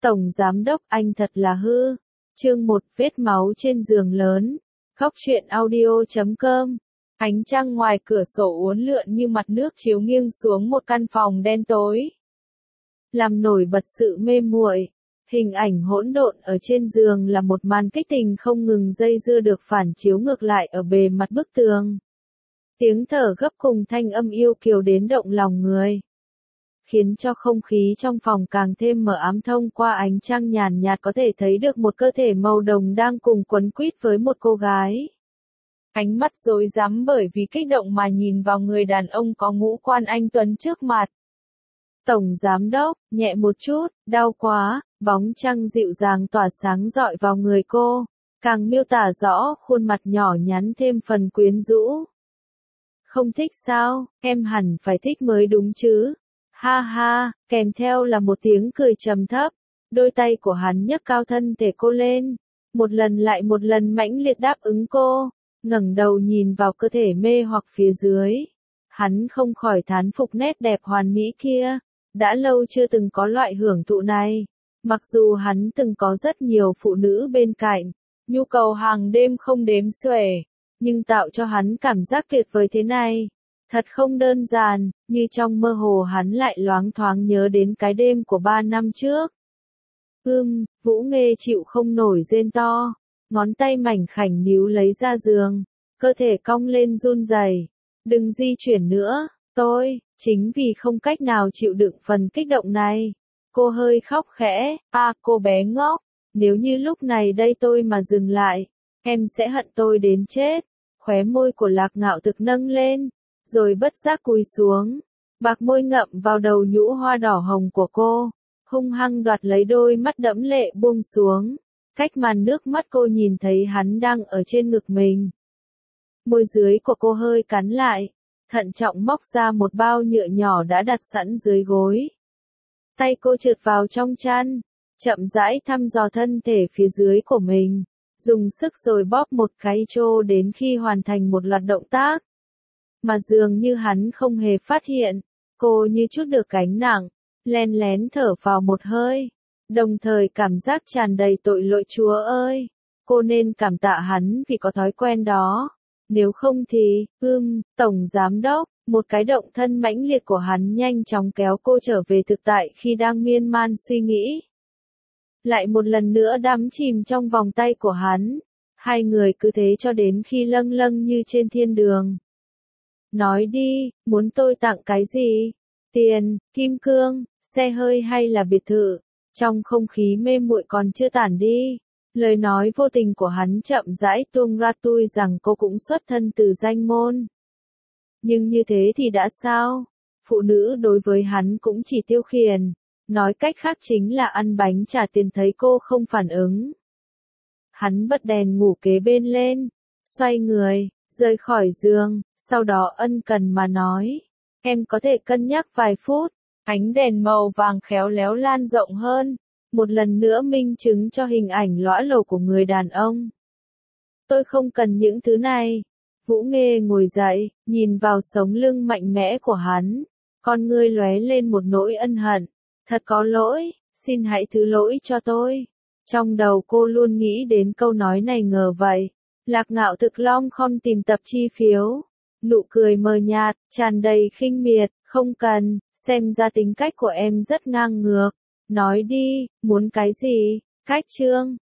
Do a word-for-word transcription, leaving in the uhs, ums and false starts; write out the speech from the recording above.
Tổng Giám Đốc anh thật là hư. Chương một Vết máu trên giường lớn. Khóc chuyện audio chấm com. Ánh trăng ngoài cửa sổ uốn lượn như mặt nước chiếu nghiêng xuống một căn phòng đen tối. Làm nổi bật sự mê muội. Hình ảnh hỗn độn ở trên giường là một màn kích tình không ngừng dây dưa được phản chiếu ngược lại ở bề mặt bức tường. Tiếng thở gấp cùng thanh âm yêu kiều đến động lòng người, khiến cho không khí trong phòng càng thêm mờ ám. Thông qua ánh trăng nhàn nhạt có thể thấy được một cơ thể màu đồng đang cùng quấn quýt với một cô gái. Ánh mắt rối rắm bởi vì kích động mà nhìn vào người đàn ông có ngũ quan anh tuấn trước mặt. Tổng Giám Đốc, nhẹ một chút, đau quá. Bóng trăng dịu dàng tỏa sáng rọi vào người cô, càng miêu tả rõ khuôn mặt nhỏ nhắn thêm phần quyến rũ. Không thích sao, em hẳn phải thích mới đúng chứ. Ha ha, kèm theo là một tiếng cười trầm thấp. Đôi tay của hắn nhấc cao thân thể cô lên, một lần lại một lần mãnh liệt đáp ứng cô. Ngẩng đầu nhìn vào cơ thể mê hoặc phía dưới, hắn không khỏi thán phục nét đẹp hoàn mỹ kia. Đã lâu chưa từng có loại hưởng thụ này. Mặc dù hắn từng có rất nhiều phụ nữ bên cạnh, nhu cầu hàng đêm không đếm xuể, nhưng tạo cho hắn cảm giác tuyệt vời thế này, thật không đơn giản. Như trong mơ hồ hắn lại loáng thoáng nhớ đến cái đêm của ba năm trước. Ưm, Vũ Nghê chịu không nổi rên to, ngón tay mảnh khảnh níu lấy ra giường, cơ thể cong lên run rẩy. Đừng di chuyển nữa, tôi, chính vì không cách nào chịu đựng phần kích động này. Cô hơi khóc khẽ, à cô bé ngốc, nếu như lúc này đây tôi mà dừng lại, em sẽ hận tôi đến chết. Khóe môi của Lạc Ngạo Thực nâng lên, rồi bất giác cúi xuống, bạc môi ngậm vào đầu nhũ hoa đỏ hồng của cô, hung hăng đoạt lấy đôi mắt đẫm lệ buông xuống. Cách màn nước mắt cô nhìn thấy hắn đang ở trên ngực mình. Môi dưới của cô hơi cắn lại, thận trọng móc ra một bao nhựa nhỏ đã đặt sẵn dưới gối. Tay cô trượt vào trong chăn, chậm rãi thăm dò thân thể phía dưới của mình, dùng sức rồi bóp một cái trô đến khi hoàn thành một loạt động tác. Mà dường như hắn không hề phát hiện, cô như trút được gánh nặng, len lén thở vào một hơi, đồng thời cảm giác tràn đầy tội lỗi. Chúa ơi, cô nên cảm tạ hắn vì có thói quen đó. Nếu không thì, ưm, Tổng Giám Đốc. Một cái động thân mãnh liệt của hắn nhanh chóng kéo cô trở về thực tại khi đang miên man suy nghĩ. Lại một lần nữa đắm chìm trong vòng tay của hắn. Hai người cứ thế cho đến khi lâng lâng như trên thiên đường. Nói đi, muốn tôi tặng cái gì? Tiền, kim cương, xe hơi hay là biệt thự? Trong không khí mê muội còn chưa tản đi, lời nói vô tình của hắn chậm rãi tuông ra tui rằng cô cũng xuất thân từ danh môn. Nhưng như thế thì đã sao? Phụ nữ đối với hắn cũng chỉ tiêu khiển, nói cách khác chính là ăn bánh trả tiền. Thấy cô không phản ứng, hắn bật đèn ngủ kế bên lên, xoay người, rời khỏi giường, sau đó ân cần mà nói, em có thể cân nhắc vài phút. Ánh đèn màu vàng khéo léo lan rộng hơn, một lần nữa minh chứng cho hình ảnh lõa lồ của người đàn ông. Tôi không cần những thứ này. Vũ Nghê ngồi dậy, nhìn vào sống lưng mạnh mẽ của hắn, con ngươi lóe lên một nỗi ân hận. Thật có lỗi, xin hãy thứ lỗi cho tôi. Trong đầu cô luôn nghĩ đến câu nói này. Ngờ vậy, Lạc Ngạo Thực long khom tìm tập chi phiếu, nụ cười mờ nhạt, tràn đầy khinh miệt. Không cần, xem ra tính cách của em rất ngang ngược. Nói đi, muốn cái gì? Cách chương,